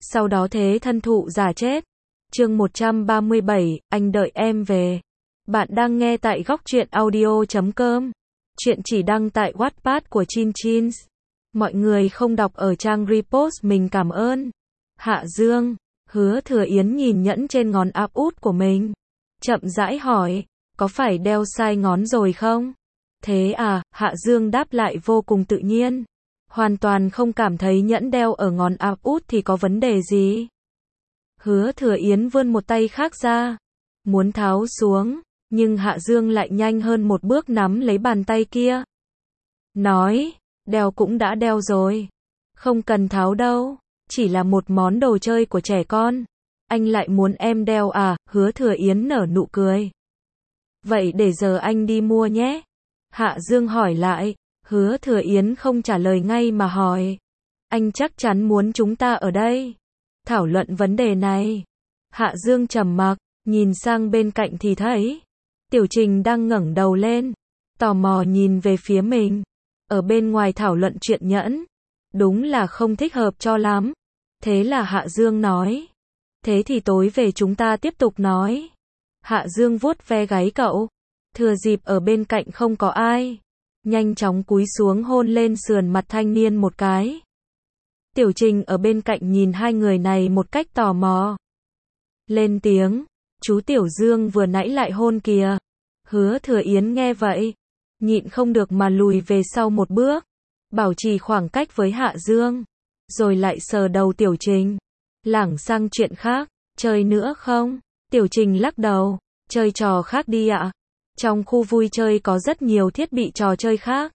sau đó thế thân thụ giả chết. Chương 137, anh đợi em về. Bạn đang nghe tại góc truyện audio.com. Chuyện chỉ đăng tại Wattpad của Chin Chins. Mọi người không đọc ở trang repost mình cảm ơn. Hạ Dương, Hứa Thừa Yến nhìn nhẫn trên ngón áp út của mình. Chậm rãi hỏi, có phải đeo sai ngón rồi không? Thế à, Hạ Dương đáp lại vô cùng tự nhiên. Hoàn toàn không cảm thấy nhẫn đeo ở ngón áp út thì có vấn đề gì. Hứa Thừa Yến vươn một tay khác ra, muốn tháo xuống, nhưng Hạ Dương lại nhanh hơn một bước nắm lấy bàn tay kia. Nói, đeo cũng đã đeo rồi. Không cần tháo đâu, chỉ là một món đồ chơi của trẻ con. Anh lại muốn em đeo à? Hứa Thừa Yến nở nụ cười. Vậy để giờ anh đi mua nhé. Hạ Dương hỏi lại. Hứa Thừa Yến không trả lời ngay mà hỏi. Anh chắc chắn muốn chúng ta ở đây thảo luận vấn đề này. Hạ Dương trầm mặc, nhìn sang bên cạnh thì thấy Tiểu Trình đang ngẩng đầu lên, tò mò nhìn về phía mình. Ở bên ngoài thảo luận chuyện nhẫn, đúng là không thích hợp cho lắm. Thế là Hạ Dương nói, thế thì tối về chúng ta tiếp tục nói. Hạ Dương vuốt ve gáy cậu, thừa dịp ở bên cạnh không có ai, nhanh chóng cúi xuống hôn lên sườn mặt thanh niên một cái. Tiểu Trình ở bên cạnh nhìn hai người này một cách tò mò. Lên tiếng, chú Tiểu Dương vừa nãy lại hôn kìa. Hứa Thừa Yến nghe vậy, nhịn không được mà lùi về sau một bước, bảo trì khoảng cách với Hạ Dương, rồi lại sờ đầu Tiểu Trình. Lảng sang chuyện khác, chơi nữa không? Tiểu Trình lắc đầu, chơi trò khác đi ạ. Trong khu vui chơi có rất nhiều thiết bị trò chơi khác.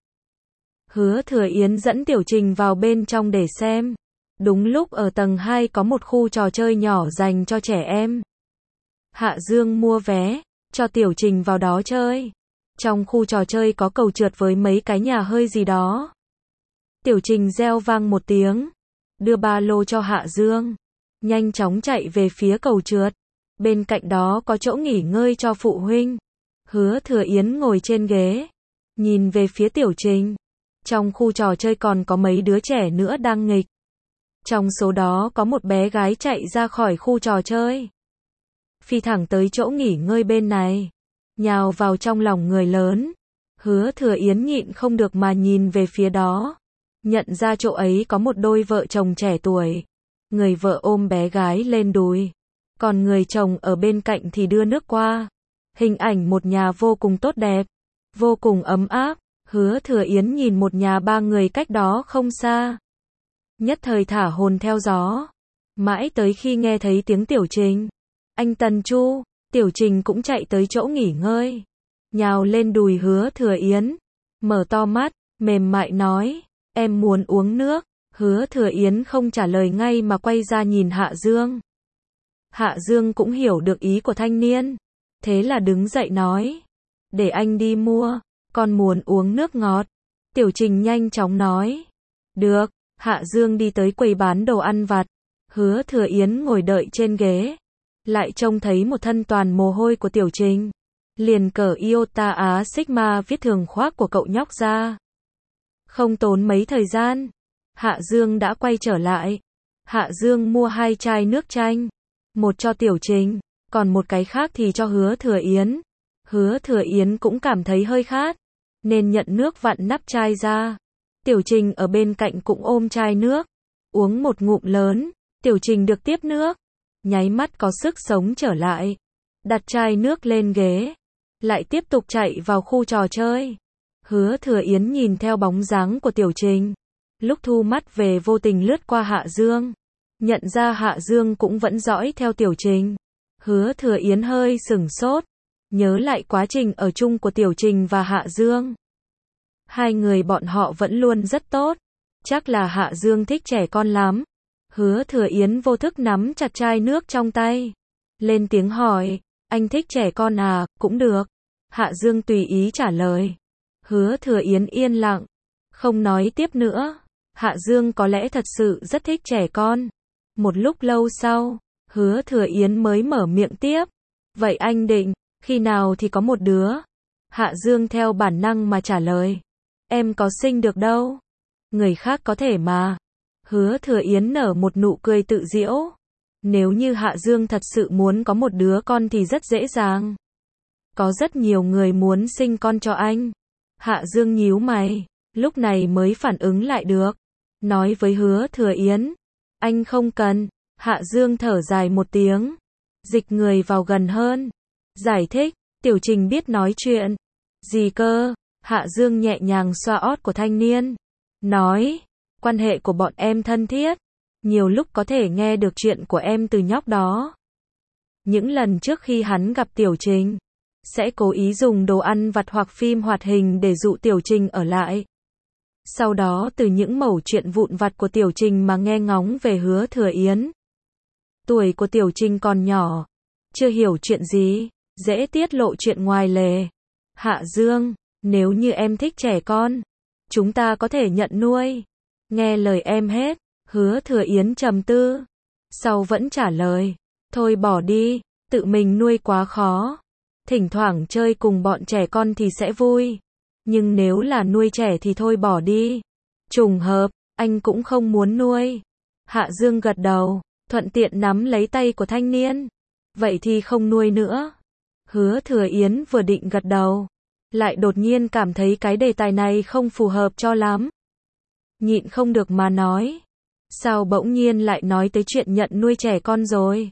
Hứa Thừa Yến dẫn Tiểu Trình vào bên trong để xem. Đúng lúc ở tầng 2 có một khu trò chơi nhỏ dành cho trẻ em. Hạ Dương mua vé, cho Tiểu Trình vào đó chơi. Trong khu trò chơi có cầu trượt với mấy cái nhà hơi gì đó. Tiểu Trình reo vang một tiếng, đưa ba lô cho Hạ Dương, nhanh chóng chạy về phía cầu trượt. Bên cạnh đó có chỗ nghỉ ngơi cho phụ huynh. Hứa Thừa Yến ngồi trên ghế, nhìn về phía Tiểu Trình. Trong khu trò chơi còn có mấy đứa trẻ nữa đang nghịch. Trong số đó có một bé gái chạy ra khỏi khu trò chơi, phi thẳng tới chỗ nghỉ ngơi bên này, nhào vào trong lòng người lớn. Hứa Thừa Yến nhịn không được mà nhìn về phía đó, nhận ra chỗ ấy có một đôi vợ chồng trẻ tuổi. Người vợ ôm bé gái lên đùi, còn người chồng ở bên cạnh thì đưa nước qua. Hình ảnh một nhà vô cùng tốt đẹp, vô cùng ấm áp. Hứa Thừa Yến nhìn một nhà ba người cách đó không xa, nhất thời thả hồn theo gió. Mãi tới khi nghe thấy tiếng Tiểu Trình, anh Tần Chu, Tiểu Trình cũng chạy tới chỗ nghỉ ngơi, nhào lên đùi Hứa Thừa Yến, mở to mắt, mềm mại nói, em muốn uống nước. Hứa Thừa Yến không trả lời ngay mà quay ra nhìn Hạ Dương. Hạ Dương cũng hiểu được ý của thanh niên, thế là đứng dậy nói, để anh đi mua, con muốn uống nước ngọt. Tiểu Trình nhanh chóng nói, được. Hạ Dương đi tới quầy bán đồ ăn vặt. Hứa Thừa Yến ngồi đợi trên ghế, lại trông thấy một thân toàn mồ hôi của Tiểu Trình, liền cởi Iota Á Sigma viết thường khoác của cậu nhóc ra. Không tốn mấy thời gian, Hạ Dương đã quay trở lại. Hạ Dương mua 2 chai nước chanh, một cho Tiểu Trình, còn một cái khác thì cho Hứa Thừa Yến. Hứa Thừa Yến cũng cảm thấy hơi khát, nên nhận nước vặn nắp chai ra. Tiểu Trình ở bên cạnh cũng ôm chai nước, uống một ngụm lớn. Tiểu Trình được tiếp nước, nháy mắt có sức sống trở lại, đặt chai nước lên ghế, lại tiếp tục chạy vào khu trò chơi. Hứa Thừa Yến nhìn theo bóng dáng của Tiểu Trình, lúc thu mắt về vô tình lướt qua Hạ Dương, nhận ra Hạ Dương cũng vẫn dõi theo Tiểu Trình. Hứa Thừa Yến hơi sửng sốt, nhớ lại quá trình ở chung của Tiểu Trình và Hạ Dương. Hai người bọn họ vẫn luôn rất tốt, chắc là Hạ Dương thích trẻ con lắm. Hứa Thừa Yến vô thức nắm chặt chai nước trong tay, lên tiếng hỏi, anh thích trẻ con à? Cũng được. Hạ Dương tùy ý trả lời. Hứa Thừa Yến yên lặng, không nói tiếp nữa. Hạ Dương có lẽ thật sự rất thích trẻ con. Một lúc lâu sau, Hứa Thừa Yến mới mở miệng tiếp, vậy anh định, khi nào thì có một đứa? Hạ Dương theo bản năng mà trả lời, em có sinh được đâu. Người khác có thể mà. Hứa Thừa Yến nở một nụ cười tự giễu. Nếu như Hạ Dương thật sự muốn có một đứa con thì rất dễ dàng. Có rất nhiều người muốn sinh con cho anh. Hạ Dương nhíu mày, lúc này mới phản ứng lại được. Nói với Hứa Thừa Yến, anh không cần. Hạ Dương thở dài một tiếng, dịch người vào gần hơn. Giải thích, Tiểu Trình biết nói chuyện. Gì cơ? Hạ Dương nhẹ nhàng xoa ót của thanh niên. Nói, quan hệ của bọn em thân thiết. Nhiều lúc có thể nghe được chuyện của em từ nhóc đó. Những lần trước khi hắn gặp Tiểu Trình, sẽ cố ý dùng đồ ăn vặt hoặc phim hoạt hình để dụ Tiểu Trình ở lại. Sau đó từ những mẩu chuyện vụn vặt của Tiểu Trình mà nghe ngóng về Hứa Thừa Yến. Tuổi của Tiểu Trình còn nhỏ, chưa hiểu chuyện gì, dễ tiết lộ chuyện ngoài lề. Hạ Dương, nếu như em thích trẻ con, chúng ta có thể nhận nuôi. Nghe lời em hết. Hứa Thừa Yến trầm tư, sau vẫn trả lời, thôi bỏ đi, tự mình nuôi quá khó. Thỉnh thoảng chơi cùng bọn trẻ con thì sẽ vui, nhưng nếu là nuôi trẻ thì thôi bỏ đi. Trùng hợp, anh cũng không muốn nuôi. Hạ Dương gật đầu, thuận tiện nắm lấy tay của thanh niên. Vậy thì không nuôi nữa. Hứa Thừa Yến vừa định gật đầu, lại đột nhiên cảm thấy cái đề tài này không phù hợp cho lắm. Nhịn không được mà nói. Sao bỗng nhiên lại nói tới chuyện nhận nuôi trẻ con rồi?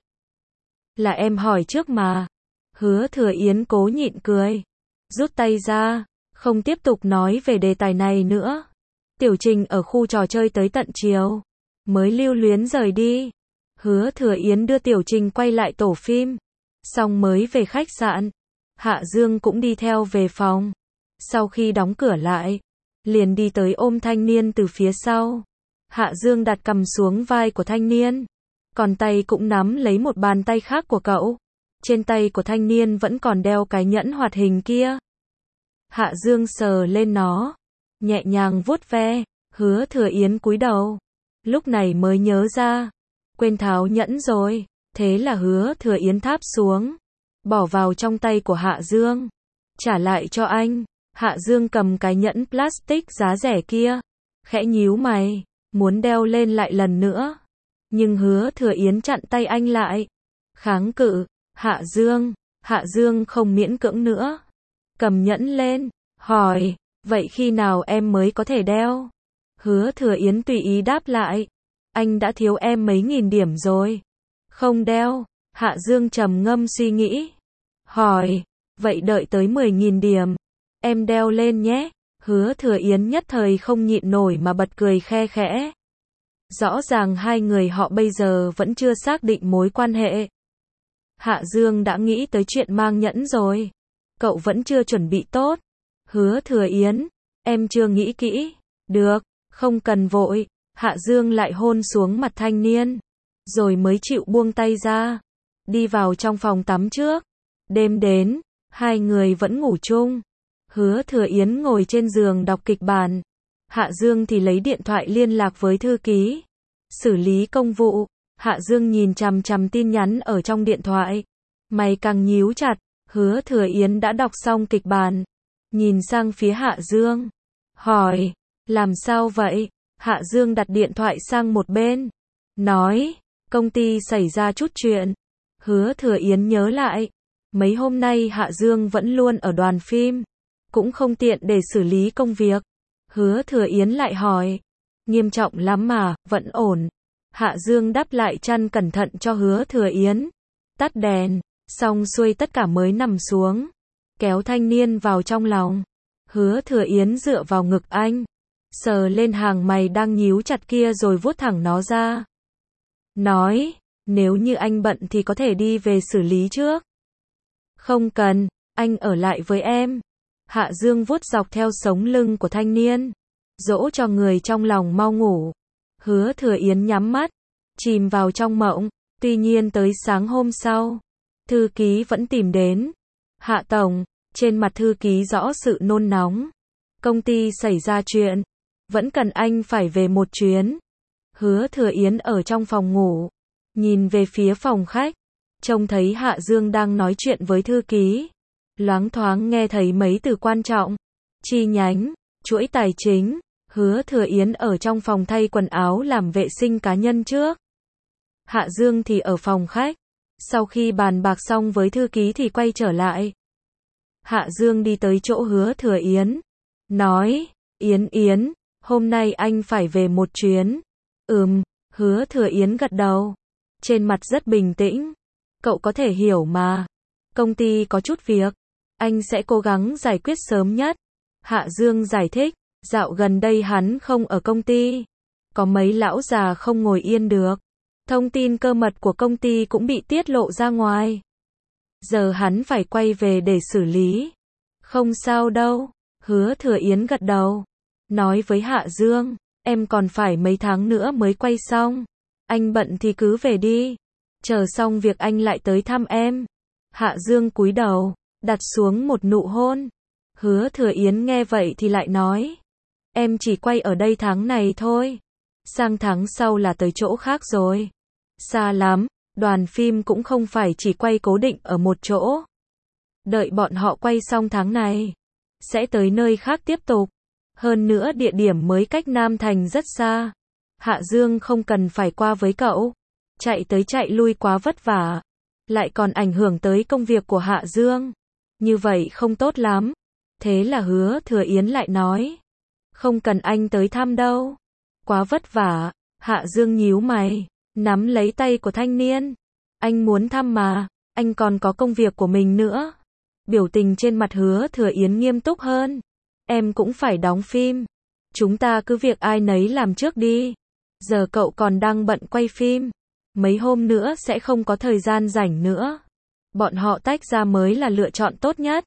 Là em hỏi trước mà. Hứa Thừa Yến cố nhịn cười, rút tay ra, không tiếp tục nói về đề tài này nữa. Tiểu Trình ở khu trò chơi tới tận chiều, mới lưu luyến rời đi. Hứa Thừa Yến đưa Tiểu Trình quay lại tổ phim, xong mới về khách sạn. Hạ Dương cũng đi theo về phòng. Sau khi đóng cửa lại, liền đi tới ôm thanh niên từ phía sau. Hạ Dương đặt cằm xuống vai của thanh niên, còn tay cũng nắm lấy một bàn tay khác của cậu. Trên tay của thanh niên vẫn còn đeo cái nhẫn hoạt hình kia. Hạ Dương sờ lên nó, nhẹ nhàng vuốt ve. Hứa Thừa Yến cúi đầu, lúc này mới nhớ ra, quên tháo nhẫn rồi. Thế là Hứa Thừa Yến tháp xuống, bỏ vào trong tay của Hạ Dương, trả lại cho anh. Hạ Dương cầm cái nhẫn plastic giá rẻ kia, khẽ nhíu mày, muốn đeo lên lại lần nữa. Nhưng Hứa Thừa Yến chặn tay anh lại, kháng cự. Hạ Dương không miễn cưỡng nữa, cầm nhẫn lên, hỏi, vậy khi nào em mới có thể đeo? Hứa Thừa Yến tùy ý đáp lại, anh đã thiếu em mấy nghìn điểm rồi. Không đeo. Hạ Dương trầm ngâm suy nghĩ, hỏi, vậy đợi tới 10.000 điểm, em đeo lên nhé. Hứa Thừa Yến nhất thời không nhịn nổi mà bật cười khe khẽ. Rõ ràng hai người họ bây giờ vẫn chưa xác định mối quan hệ. Hạ Dương đã nghĩ tới chuyện mang nhẫn rồi. Cậu vẫn chưa chuẩn bị tốt. Hứa Thừa Yến, em chưa nghĩ kỹ. Được, không cần vội. Hạ Dương lại hôn xuống mặt thanh niên, rồi mới chịu buông tay ra. Đi vào trong phòng tắm trước. Đêm đến, hai người vẫn ngủ chung. Hứa Thừa Yến ngồi trên giường đọc kịch bản. Hạ Dương thì lấy điện thoại liên lạc với thư ký, xử lý công vụ. Hạ Dương nhìn chằm chằm tin nhắn ở trong điện thoại, mày càng nhíu chặt. Hứa Thừa Yến đã đọc xong kịch bản, nhìn sang phía Hạ Dương, hỏi, làm sao vậy? Hạ Dương đặt điện thoại sang một bên, nói, công ty xảy ra chút chuyện. Hứa Thừa Yến nhớ lại, mấy hôm nay Hạ Dương vẫn luôn ở đoàn phim, cũng không tiện để xử lý công việc. Hứa Thừa Yến lại hỏi, nghiêm trọng lắm mà, vẫn ổn. Hạ Dương đắp lại chăn cẩn thận cho Hứa Thừa Yến, tắt đèn, xong xuôi tất cả mới nằm xuống, kéo thanh niên vào trong lòng. Hứa Thừa Yến dựa vào ngực anh, sờ lên hàng mày đang nhíu chặt kia rồi vuốt thẳng nó ra. Nói, nếu như anh bận thì có thể đi về xử lý trước. Không cần, anh ở lại với em. Hạ Dương vuốt dọc theo sống lưng của thanh niên, dỗ cho người trong lòng mau ngủ. Hứa Thừa Yến nhắm mắt, chìm vào trong mộng. Tuy nhiên tới sáng hôm sau, thư ký vẫn tìm đến. Hạ tổng, trên mặt thư ký rõ sự nôn nóng. Công ty xảy ra chuyện, vẫn cần anh phải về một chuyến. Hứa Thừa Yến ở trong phòng ngủ, nhìn về phía phòng khách, trông thấy Hạ Dương đang nói chuyện với thư ký. Loáng thoáng nghe thấy mấy từ quan trọng, chi nhánh, chuỗi tài chính. Hứa Thừa Yến ở trong phòng thay quần áo làm vệ sinh cá nhân trước. Hạ Dương thì ở phòng khách. Sau khi bàn bạc xong với thư ký thì quay trở lại. Hạ Dương đi tới chỗ Hứa Thừa Yến. Nói, Yến, hôm nay anh phải về một chuyến. Hứa Thừa Yến gật đầu. Trên mặt rất bình tĩnh. Cậu có thể hiểu mà. Công ty có chút việc. Anh sẽ cố gắng giải quyết sớm nhất. Hạ Dương giải thích. Dạo gần đây hắn không ở công ty. Có mấy lão già không ngồi yên được. Thông tin cơ mật của công ty cũng bị tiết lộ ra ngoài. Giờ hắn phải quay về để xử lý. Không sao đâu. Hứa Thừa Yến gật đầu. Nói với Hạ Dương. Em còn phải mấy tháng nữa mới quay xong. Anh bận thì cứ về đi. Chờ xong việc anh lại tới thăm em. Hạ Dương cúi đầu. Đặt xuống một nụ hôn. Hứa Thừa Yến nghe vậy thì lại nói. Em chỉ quay ở đây tháng này thôi. Sang tháng sau là tới chỗ khác rồi. Xa lắm, đoàn phim cũng không phải chỉ quay cố định ở một chỗ. Đợi bọn họ quay xong tháng này, sẽ tới nơi khác tiếp tục. Hơn nữa địa điểm mới cách Nam Thành rất xa. Hạ Dương không cần phải qua với cậu. Chạy tới chạy lui quá vất vả. Lại còn ảnh hưởng tới công việc của Hạ Dương. Như vậy không tốt lắm. Thế là Hứa Thừa Yến lại nói. Không cần anh tới thăm đâu. Quá vất vả. Hạ Dương nhíu mày. Nắm lấy tay của thanh niên. Anh muốn thăm mà. Anh còn có công việc của mình nữa. Biểu tình trên mặt Hứa Thừa Yến nghiêm túc hơn. Em cũng phải đóng phim. Chúng ta cứ việc ai nấy làm trước đi. Giờ cậu còn đang bận quay phim. Mấy hôm nữa sẽ không có thời gian rảnh nữa. Bọn họ tách ra mới là lựa chọn tốt nhất.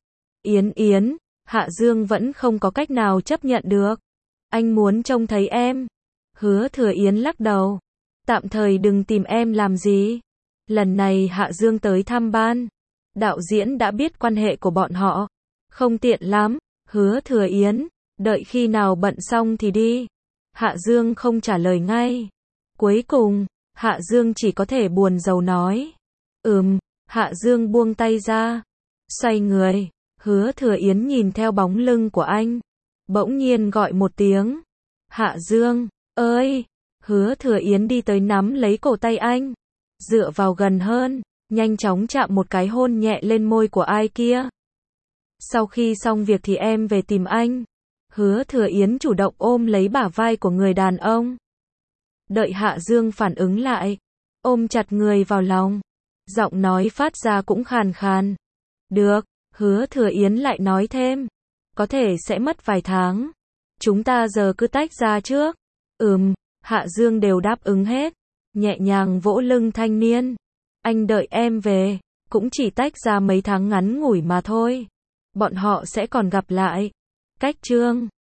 Yến, Hạ Dương vẫn không có cách nào chấp nhận được. Anh muốn trông thấy em. Hứa Thừa Yến lắc đầu. Tạm thời đừng tìm em làm gì. Lần này Hạ Dương tới thăm ban. Đạo diễn đã biết quan hệ của bọn họ. Không tiện lắm. Hứa Thừa Yến, đợi khi nào bận xong thì đi. Hạ Dương không trả lời ngay. Cuối cùng, Hạ Dương chỉ có thể buồn rầu nói. Hạ Dương buông tay ra. Xoay người. Hứa Thừa Yến nhìn theo bóng lưng của anh. Bỗng nhiên gọi một tiếng. Hạ Dương, ơi! Hứa Thừa Yến đi tới nắm lấy cổ tay anh. Dựa vào gần hơn. Nhanh chóng chạm một cái hôn nhẹ lên môi của ai kia. Sau khi xong việc thì em về tìm anh. Hứa Thừa Yến chủ động ôm lấy bả vai của người đàn ông. Đợi Hạ Dương phản ứng lại. Ôm chặt người vào lòng. Giọng nói phát ra cũng khàn khàn. Được, Hứa Thừa Yến lại nói thêm. Có thể sẽ mất vài tháng. Chúng ta giờ cứ tách ra trước. Hạ Dương đều đáp ứng hết. Nhẹ nhàng vỗ lưng thanh niên. Anh đợi em về. Cũng chỉ tách ra mấy tháng ngắn ngủi mà thôi. Bọn họ sẽ còn gặp lại. Cách chương